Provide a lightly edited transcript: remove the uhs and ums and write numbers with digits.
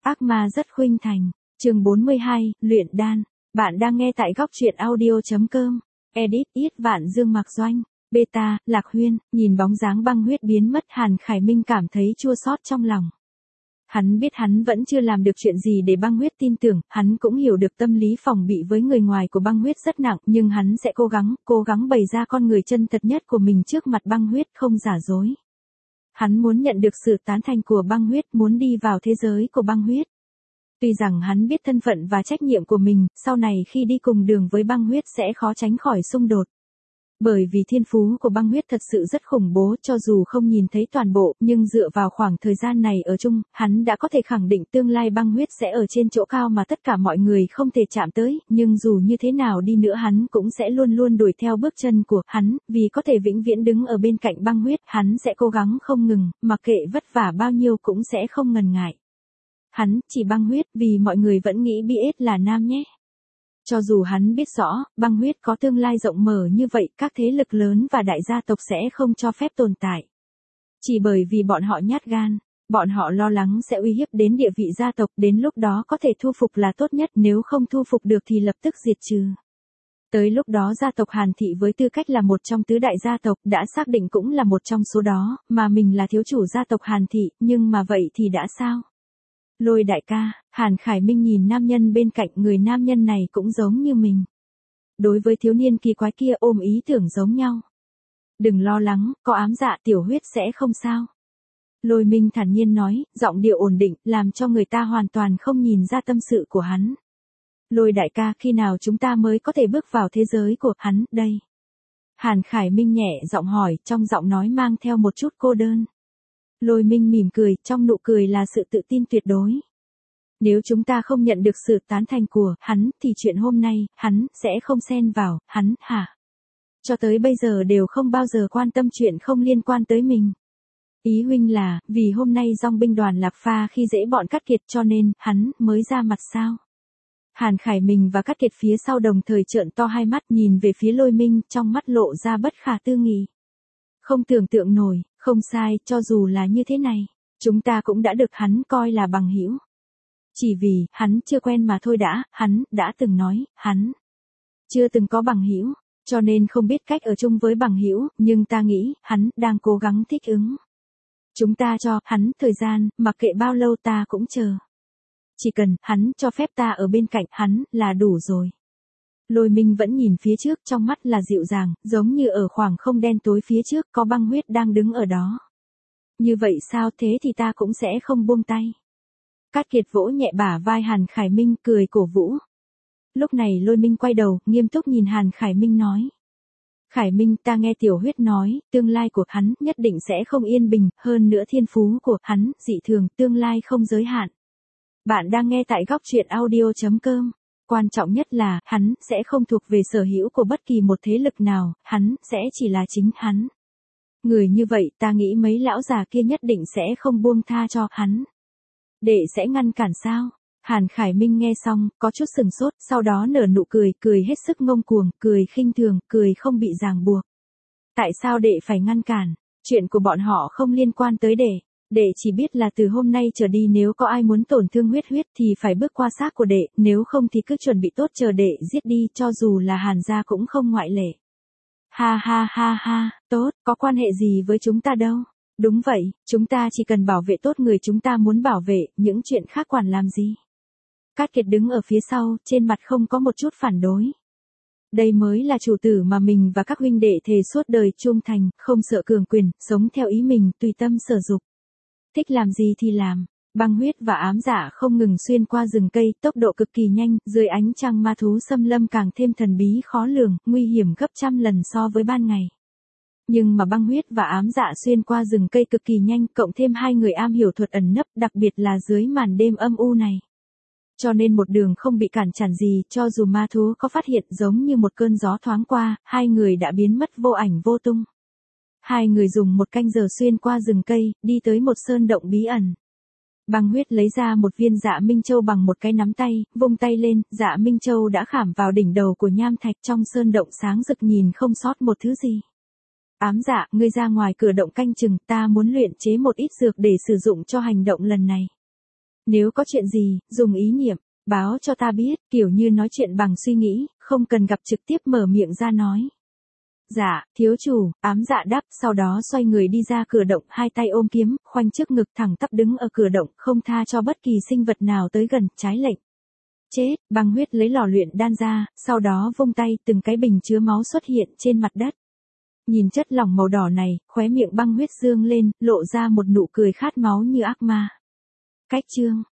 Ác ma rất khuynh thành. Chương 42, luyện đan. Bạn đang nghe tại góc truyện audio.com. Edit Yết Vạn Dương Mạc Doanh. Beta, Lạc Huyên. Nhìn bóng dáng băng huyết biến mất, Hàn Khải Minh cảm thấy chua xót trong lòng. Hắn biết hắn vẫn chưa làm được chuyện gì để băng huyết tin tưởng, hắn cũng hiểu được tâm lý phòng bị với người ngoài của băng huyết rất nặng, nhưng hắn sẽ cố gắng bày ra con người chân thật nhất của mình trước mặt băng huyết, không giả dối. Hắn muốn nhận được sự tán thành của băng huyết, muốn đi vào thế giới của băng huyết. Tuy rằng hắn biết thân phận và trách nhiệm của mình, sau này khi đi cùng đường với băng huyết sẽ khó tránh khỏi xung đột. Bởi vì thiên phú của băng huyết thật sự rất khủng bố, cho dù không nhìn thấy toàn bộ, nhưng dựa vào khoảng thời gian này ở chung, hắn đã có thể khẳng định tương lai băng huyết sẽ ở trên chỗ cao mà tất cả mọi người không thể chạm tới, nhưng dù như thế nào đi nữa hắn cũng sẽ luôn luôn đuổi theo bước chân của hắn, vì có thể vĩnh viễn đứng ở bên cạnh băng huyết, hắn sẽ cố gắng không ngừng, mặc kệ vất vả bao nhiêu cũng sẽ không ngần ngại. Hắn chỉ băng huyết vì mọi người vẫn nghĩ BS là nam nhé. Cho dù hắn biết rõ, băng huyết có tương lai rộng mở như vậy, các thế lực lớn và đại gia tộc sẽ không cho phép tồn tại. Chỉ bởi vì bọn họ nhát gan, bọn họ lo lắng sẽ uy hiếp đến địa vị gia tộc, đến lúc đó có thể thu phục là tốt nhất, nếu không thu phục được thì lập tức diệt trừ. Tới lúc đó gia tộc Hàn Thị với tư cách là một trong tứ đại gia tộc đã xác định cũng là một trong số đó, mà mình là thiếu chủ gia tộc Hàn Thị, nhưng mà vậy thì đã sao? Lôi đại ca, Hàn Khải Minh nhìn nam nhân bên cạnh, người nam nhân này cũng giống như mình. Đối với thiếu niên kỳ quái kia ôm ý tưởng giống nhau. Đừng lo lắng, có ám dạ tiểu huyết sẽ không sao. Lôi Minh thản nhiên nói, giọng điệu ổn định, làm cho người ta hoàn toàn không nhìn ra tâm sự của hắn. Lôi đại ca, khi nào chúng ta mới có thể bước vào thế giới của hắn, đây? Hàn Khải Minh nhẹ giọng hỏi, trong giọng nói mang theo một chút cô đơn. Lôi Minh mỉm cười, trong nụ cười là sự tự tin tuyệt đối. Nếu chúng ta không nhận được sự tán thành của hắn, thì chuyện hôm nay, hắn sẽ không xen vào, hắn, hả? Cho tới bây giờ đều không bao giờ quan tâm chuyện không liên quan tới mình. Ý huynh là, vì hôm nay dòng binh đoàn Lạc Pha khi dễ bọn Cát Kiệt cho nên, hắn mới ra mặt sao? Hàn Khải Minh và Cát Kiệt phía sau đồng thời trợn to hai mắt nhìn về phía Lôi Minh, trong mắt lộ ra bất khả tư nghị. Không tưởng tượng nổi, không sai, cho dù là như thế này, chúng ta cũng đã được hắn coi là bằng hữu. Chỉ vì, hắn chưa quen mà thôi đã, hắn đã từng nói, hắn chưa từng có bằng hữu, cho nên không biết cách ở chung với bằng hữu, nhưng ta nghĩ, hắn đang cố gắng thích ứng. Chúng ta cho hắn thời gian, mặc kệ bao lâu ta cũng chờ. Chỉ cần hắn cho phép ta ở bên cạnh hắn là đủ rồi. Lôi Minh vẫn nhìn phía trước, trong mắt là dịu dàng, giống như ở khoảng không đen tối phía trước có băng huyết đang đứng ở đó. Như vậy sao, thế thì ta cũng sẽ không buông tay. Cát Kiệt vỗ nhẹ bả vai Hàn Khải Minh, cười cổ vũ. Lúc này Lôi Minh quay đầu, nghiêm túc nhìn Hàn Khải Minh nói. Khải Minh, ta nghe tiểu huyết nói, tương lai của hắn nhất định sẽ không yên bình, hơn nữa thiên phú của hắn dị thường, tương lai không giới hạn. Bạn đang nghe tại góc truyện audio.com. Quan trọng nhất là, hắn sẽ không thuộc về sở hữu của bất kỳ một thế lực nào, hắn sẽ chỉ là chính hắn. Người như vậy, ta nghĩ mấy lão già kia nhất định sẽ không buông tha cho hắn. Đệ sẽ ngăn cản sao? Hàn Khải Minh nghe xong, có chút sừng sốt, sau đó nở nụ cười, cười hết sức ngông cuồng, cười khinh thường, cười không bị ràng buộc. Tại sao đệ phải ngăn cản? Chuyện của bọn họ không liên quan tới đệ. Đệ chỉ biết là từ hôm nay trở đi nếu có ai muốn tổn thương huyết thì phải bước qua xác của đệ, nếu không thì cứ chuẩn bị tốt chờ đệ giết đi, cho dù là Hàn gia cũng không ngoại lệ. Ha ha ha ha, tốt, có quan hệ gì với chúng ta đâu. Đúng vậy, chúng ta chỉ cần bảo vệ tốt người chúng ta muốn bảo vệ, những chuyện khác quản làm gì. Cát Kiệt đứng ở phía sau, trên mặt không có một chút phản đối. Đây mới là chủ tử mà mình và các huynh đệ thề suốt đời trung thành, không sợ cường quyền, sống theo ý mình, tùy tâm sở dục. Thích làm gì thì làm. Băng huyết và ám dạ không ngừng xuyên qua rừng cây, tốc độ cực kỳ nhanh, dưới ánh trăng ma thú xâm lâm càng thêm thần bí khó lường, nguy hiểm gấp trăm lần so với ban ngày. Nhưng mà băng huyết và ám dạ xuyên qua rừng cây cực kỳ nhanh, cộng thêm hai người am hiểu thuật ẩn nấp, đặc biệt là dưới màn đêm âm u này. Cho nên một đường không bị cản trở gì, cho dù ma thú có phát hiện, giống như một cơn gió thoáng qua, hai người đã biến mất vô ảnh vô tung. Hai người dùng một canh giờ xuyên qua rừng cây, đi tới một sơn động bí ẩn. Băng huyết lấy ra một viên dạ minh châu bằng một cái nắm tay, vung tay lên, dạ minh châu đã khảm vào đỉnh đầu của nham thạch, trong sơn động sáng rực nhìn không sót một thứ gì. Ám dạ, ngươi ra ngoài cửa động canh chừng, ta muốn luyện chế một ít dược để sử dụng cho hành động lần này. Nếu có chuyện gì, dùng ý niệm, báo cho ta biết, kiểu như nói chuyện bằng suy nghĩ, không cần gặp trực tiếp mở miệng ra nói. Dạ, thiếu chủ, ám dạ đáp, sau đó xoay người đi ra cửa động, hai tay ôm kiếm, khoanh trước ngực thẳng tắp đứng ở cửa động, không tha cho bất kỳ sinh vật nào tới gần, trái lệnh. Chết, băng huyết lấy lò luyện đan ra, sau đó vung tay, từng cái bình chứa máu xuất hiện trên mặt đất. Nhìn chất lỏng màu đỏ này, khóe miệng băng huyết dương lên, lộ ra một nụ cười khát máu như ác ma. Cách chương